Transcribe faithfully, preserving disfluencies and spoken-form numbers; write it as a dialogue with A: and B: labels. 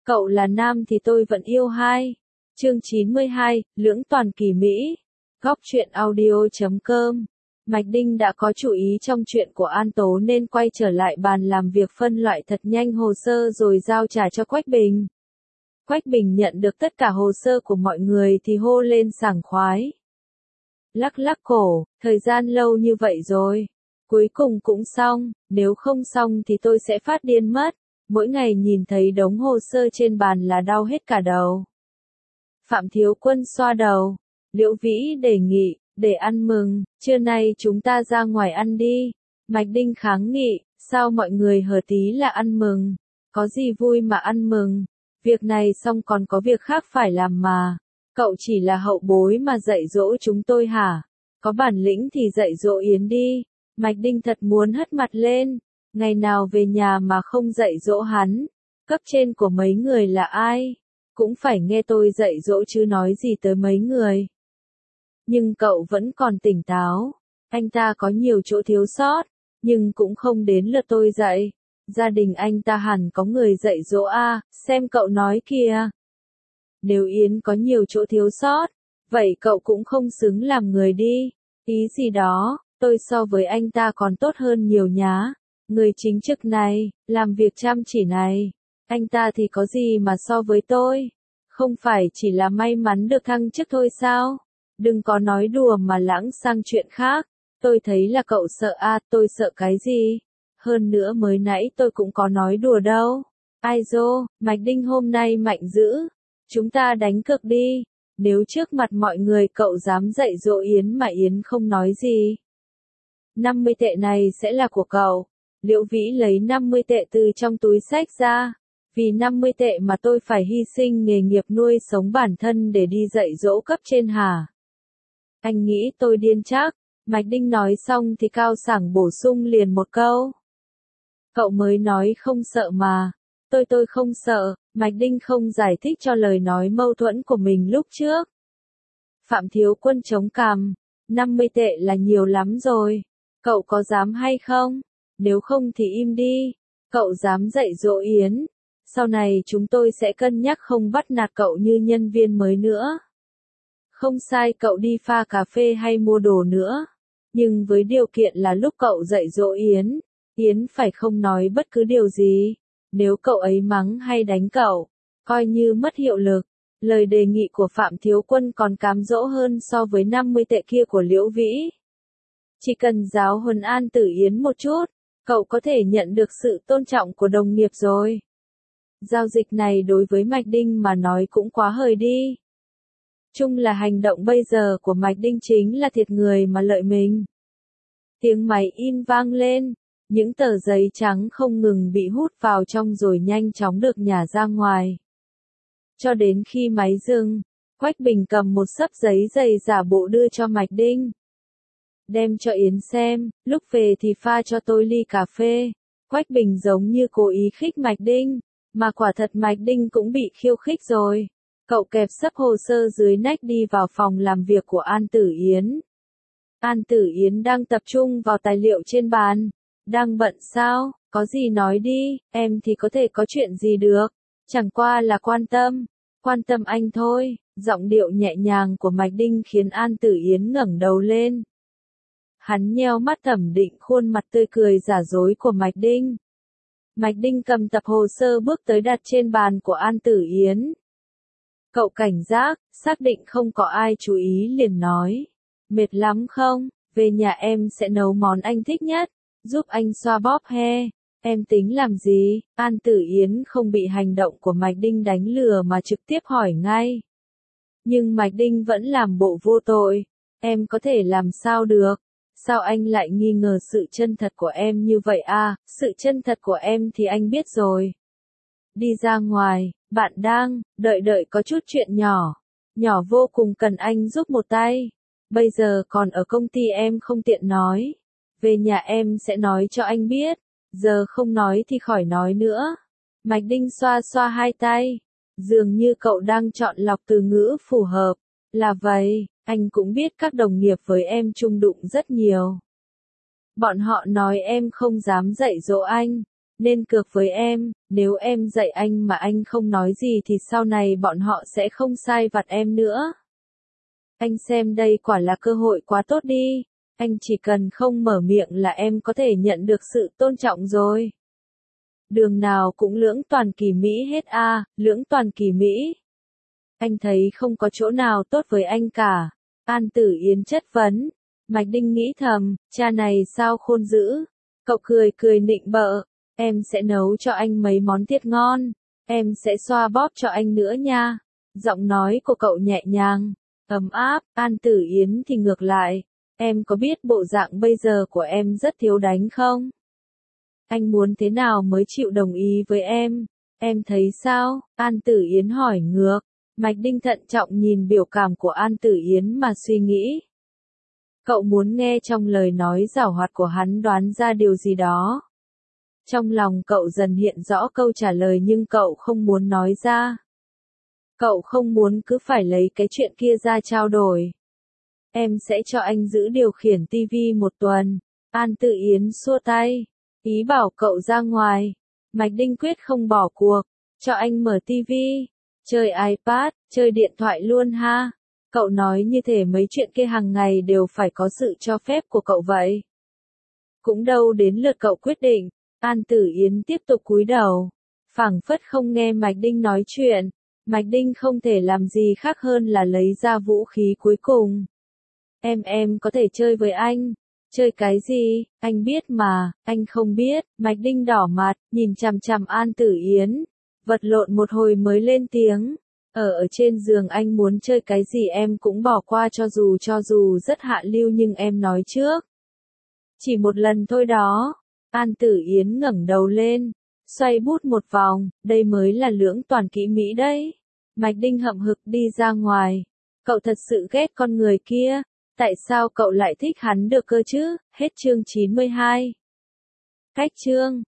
A: Cậu là nam thì tôi vẫn yêu hai. Chương chín mươi hai, Lưỡng toàn kỳ Mỹ. Góc truyện audio chấm com. Mạch Đinh đã có chủ ý trong chuyện của An Tố nên quay trở lại bàn làm việc phân loại thật nhanh hồ sơ rồi giao trả cho Quách Bình. Quách Bình nhận được tất cả hồ sơ của mọi người thì hô lên sảng khoái. Lắc lắc cổ, thời gian lâu như vậy rồi. Cuối cùng cũng xong, nếu không xong thì tôi sẽ phát điên mất. Mỗi ngày nhìn thấy đống hồ sơ trên bàn là đau hết cả đầu. Phạm Thiếu Quân xoa đầu. Liễu Vĩ đề nghị, để ăn mừng, trưa nay chúng ta ra ngoài ăn đi. Mạch Đinh kháng nghị, sao mọi người hờ tí là ăn mừng? Có gì vui mà ăn mừng? Việc này xong còn có việc khác phải làm mà. Cậu chỉ là hậu bối mà dạy dỗ chúng tôi hả? Có bản lĩnh thì dạy dỗ Yến đi. Mạch Đinh thật muốn hất mặt lên. Ngày nào về nhà mà không dạy dỗ hắn. Cấp trên của mấy người là ai? Cũng phải nghe tôi dạy dỗ chứ nói gì tới mấy người. Nhưng cậu vẫn còn tỉnh táo. Anh ta có nhiều chỗ thiếu sót, nhưng cũng không đến lượt tôi dạy. Gia đình anh ta hẳn có người dạy dỗ a, xem cậu nói kìa. Nếu Yến có nhiều chỗ thiếu sót, vậy cậu cũng không xứng làm người đi. Ý gì đó, tôi so với anh ta còn tốt hơn nhiều nhá. Người chính trực này, làm việc chăm chỉ này, anh ta thì có gì mà so với tôi? Không phải chỉ là may mắn được thăng chức thôi sao? Đừng có nói đùa mà lãng sang chuyện khác. Tôi thấy là cậu sợ à, tôi sợ cái gì? Hơn nữa mới nãy tôi cũng có nói đùa đâu. Ai dô, Mạch Đinh hôm nay mạnh dữ. Chúng ta đánh cược đi. Nếu trước mặt mọi người cậu dám dạy dỗ Yến mà Yến không nói gì. năm mươi tệ này sẽ là của cậu. Liễu Vĩ lấy năm mươi tệ từ trong túi xách ra. Vì năm mươi tệ mà tôi phải hy sinh nghề nghiệp nuôi sống bản thân để đi dạy dỗ cấp trên hả? Anh nghĩ tôi điên chắc. Mạch Đinh nói xong thì cao sảng bổ sung liền một câu. Cậu mới nói không sợ mà. Tôi tôi không sợ. Mạch Đinh không giải thích cho lời nói mâu thuẫn của mình lúc trước. Phạm Thiếu Quân chống cằm. năm mươi tệ là nhiều lắm rồi. Cậu có dám hay không? Nếu không thì im đi. Cậu dám dạy dỗ Yến. Sau này chúng tôi sẽ cân nhắc không bắt nạt cậu như nhân viên mới nữa. Không sai cậu đi pha cà phê hay mua đồ nữa. Nhưng với điều kiện là lúc cậu dạy dỗ Yến, Yến phải không nói bất cứ điều gì. Nếu cậu ấy mắng hay đánh cậu, coi như mất hiệu lực. Lời đề nghị của Phạm Thiếu Quân còn cám dỗ hơn so với năm mươi tệ kia của Liễu Vĩ. Chỉ cần giáo huấn An Tử Yến một chút, cậu có thể nhận được sự tôn trọng của đồng nghiệp rồi. Giao dịch này đối với Mạch Đinh mà nói cũng quá hời đi. Chung là hành động bây giờ của Mạch Đinh chính là thiệt người mà lợi mình. Tiếng máy in vang lên, những tờ giấy trắng không ngừng bị hút vào trong rồi nhanh chóng được nhả ra ngoài. Cho đến khi máy dừng, Quách Bình cầm một xấp giấy dày giả bộ đưa cho Mạch Đinh. Đem cho Yến xem, lúc về thì pha cho tôi ly cà phê. Quách Bình giống như cố ý khích Mạch Đinh, mà quả thật Mạch Đinh cũng bị khiêu khích rồi. Cậu kẹp xấp hồ sơ dưới nách đi vào phòng làm việc của An Tử Yến. An Tử Yến đang tập trung vào tài liệu trên bàn. Đang bận sao? Có gì nói đi, em thì có thể có chuyện gì được. Chẳng qua là quan tâm. Quan tâm anh thôi. Giọng điệu nhẹ nhàng của Mạch Đinh khiến An Tử Yến ngẩng đầu lên. Hắn nheo mắt thẩm định khuôn mặt tươi cười giả dối của Mạch Đinh. Mạch Đinh cầm tập hồ sơ bước tới đặt trên bàn của An Tử Yến. Cậu cảnh giác, xác định không có ai chú ý liền nói. Mệt lắm không? Về nhà em sẽ nấu món anh thích nhất, giúp anh xoa bóp he. Em tính làm gì? An Tử Yến không bị hành động của Mạch Đinh đánh lừa mà trực tiếp hỏi ngay. Nhưng Mạch Đinh vẫn làm bộ vô tội. Em có thể làm sao được? Sao anh lại nghi ngờ sự chân thật của em như vậy à? Sự chân thật của em thì anh biết rồi. Đi ra ngoài, bạn đang, đợi đợi có chút chuyện nhỏ. Nhỏ vô cùng cần anh giúp một tay. Bây giờ còn ở công ty em không tiện nói. Về nhà em sẽ nói cho anh biết. Giờ không nói thì khỏi nói nữa. Mạch Đinh xoa xoa hai tay. Dường như cậu đang chọn lọc từ ngữ phù hợp. Là vậy, anh cũng biết các đồng nghiệp với em chung đụng rất nhiều. Bọn họ nói em không dám dạy dỗ anh. nên cược với em, nếu em dạy anh mà anh không nói gì thì sau này bọn họ sẽ không sai vặt em nữa. Anh xem đây quả là cơ hội quá tốt đi, anh chỉ cần không mở miệng là em có thể nhận được sự tôn trọng rồi. Đường nào cũng lưỡng toàn kỳ Mỹ hết a, à, lưỡng toàn kỳ Mỹ. Anh thấy không có chỗ nào tốt với anh cả. An Tử Yến chất vấn. Mạch Đinh nghĩ thầm, cha này sao khôn dữ. Cậu cười cười nịnh bợ, em sẽ nấu cho anh mấy món thiệt ngon, em sẽ xoa bóp cho anh nữa nha. Giọng nói của cậu nhẹ nhàng, ấm áp. An Tử Yến thì ngược lại, em có biết bộ dạng bây giờ của em rất thiếu đánh không? Anh muốn thế nào mới chịu đồng ý với em? Em thấy sao? An Tử Yến hỏi ngược. Mạch Đinh thận trọng nhìn biểu cảm của An Tử Yến mà suy nghĩ. Cậu muốn nghe trong lời nói giảo hoạt của hắn đoán ra điều gì đó. Trong lòng cậu dần hiện rõ câu trả lời nhưng cậu không muốn nói ra. Cậu không muốn cứ phải lấy cái chuyện kia ra trao đổi. Em sẽ cho anh giữ điều khiển tivi một tuần. An Tử Yến xua tay, ý bảo cậu ra ngoài. Mạch Đinh quyết không bỏ cuộc, cho anh mở tivi, chơi iPad, chơi điện thoại luôn ha. Cậu nói như thể mấy chuyện kia hàng ngày đều phải có sự cho phép của cậu vậy. Cũng đâu đến lượt cậu quyết định. An Tử Yến tiếp tục cúi đầu, phảng phất không nghe Mạch Đinh nói chuyện. Mạch Đinh không thể làm gì khác hơn là lấy ra vũ khí cuối cùng. Em em có thể chơi với anh. Chơi cái gì? Anh biết mà, anh không biết. Mạch Đinh đỏ mặt, nhìn chằm chằm An Tử Yến. Vật lộn một hồi mới lên tiếng. Ở ở trên giường anh muốn chơi cái gì em cũng bỏ qua cho dù cho dù rất hạ lưu nhưng em nói trước. Chỉ một lần thôi đó. An Tử Yến ngẩng đầu lên, xoay bút một vòng, đây mới là lưỡng toàn kỹ Mỹ đấy. Mạch Đinh hậm hực đi ra ngoài. Cậu thật sự ghét con người kia. Tại sao cậu lại thích hắn được cơ chứ? Hết chương chín mươi hai. Cách chương